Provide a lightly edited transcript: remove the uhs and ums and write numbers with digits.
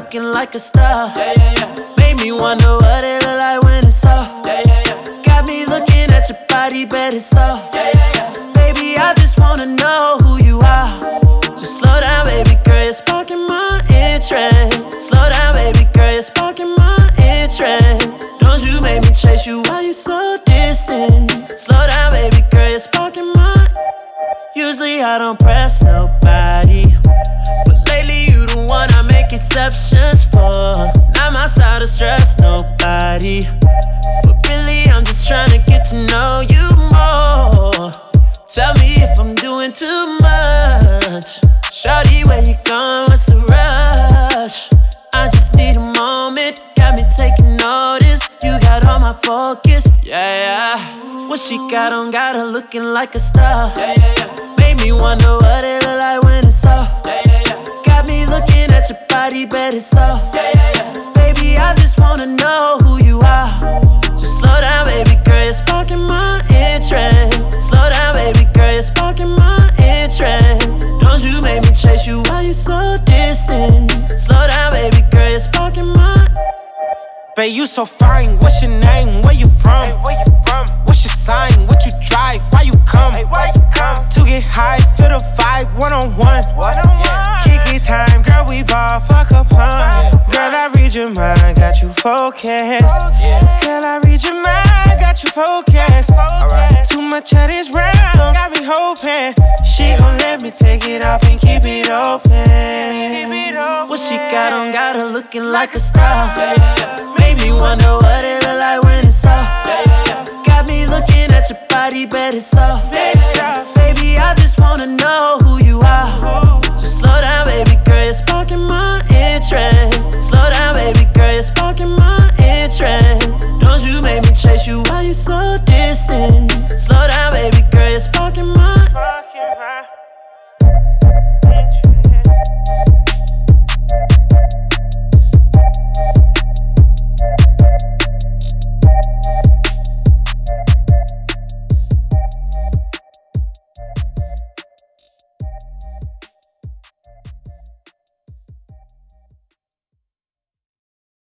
looking like a star. Made me wonder what it look like when it's off. Got me looking at your body, bet it's soft. Baby, I just wanna know who you are. Just slow down, baby girl, you're sparking my interest. Slow down, baby girl, you're sparking my interest. Don't you make me chase you while you so distant. Slow down, baby girl, you're sparking my. Usually I don't press nobody, but lately you the one I make exceptions for. Not my side of stress, nobody, but really I'm just trying to get to know you more. Tell me if I'm doing too much. Shawty, where you going? What's the rush? I just need a moment, got me taking notice. You got all my focus, yeah. What she got on, got her looking like a star. Made me wonder what it look like when it's off. Got me looking at your body, bet it's soft. Baby, I just wanna know who you are. Just slow down, baby girl, you're sparking my interest. Slow down, baby girl, you're sparking my interest. Don't you make me chase you while you so distant. Slow down, baby girl, you're sparking my. Babe, you so fine, what's your name, where you from? What's your sign, what you drive, why you come? To get high, feel the vibe, one-on-one. Kick it time, girl, we ball, fuck up, Girl, I read your mind, got you focused. Girl, I read your mind, got you focused. Too much of this round, got me hoping she gon' let me take it off and keep it open. What she got on, got her looking like a star. Made me wonder what it look like when it's off. Got me looking at your body, bet it's soft. Baby, I just wanna know